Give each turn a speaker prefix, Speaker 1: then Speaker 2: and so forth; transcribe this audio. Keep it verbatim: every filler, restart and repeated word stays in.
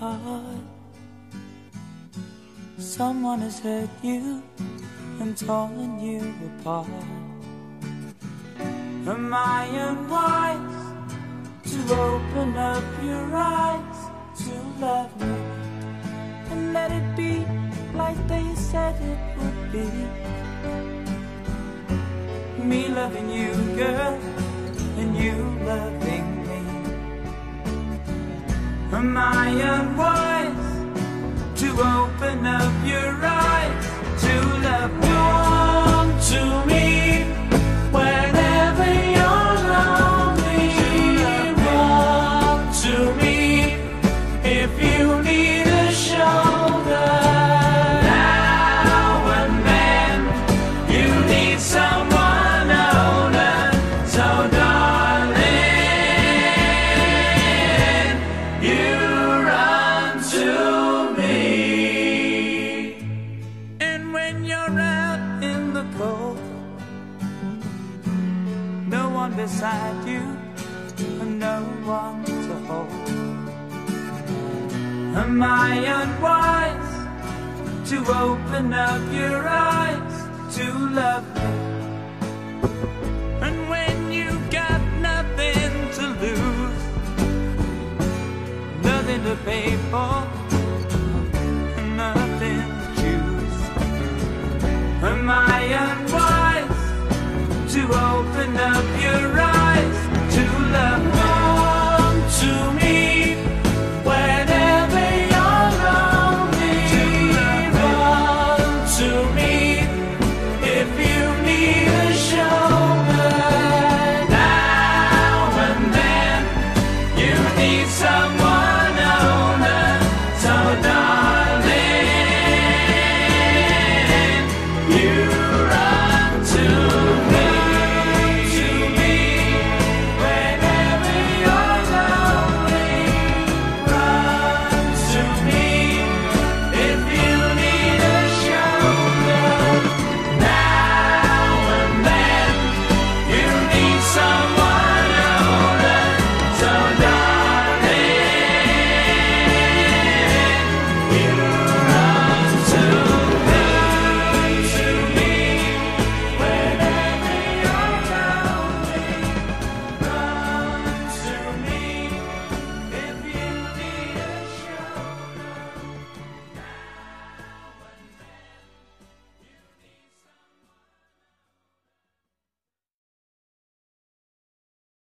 Speaker 1: heart. Someone has hurt you and torn you apart. Am I unwise to open up your eyes to love me and let it be like they said it would be? Me loving you, girl, and you loving me. Am I unwise to open up your eyes to love me? Come to me whenever you're lonely. Run to me if you need a shoulder. Now and then you need someone older. So darling, you run to me. And when you're out in the cold, no one beside you and no one to hold. Am I unwise to open up your eyes to love me? And when you got nothing to lose, nothing to pay for, nothing to choose, am I unwise to open up your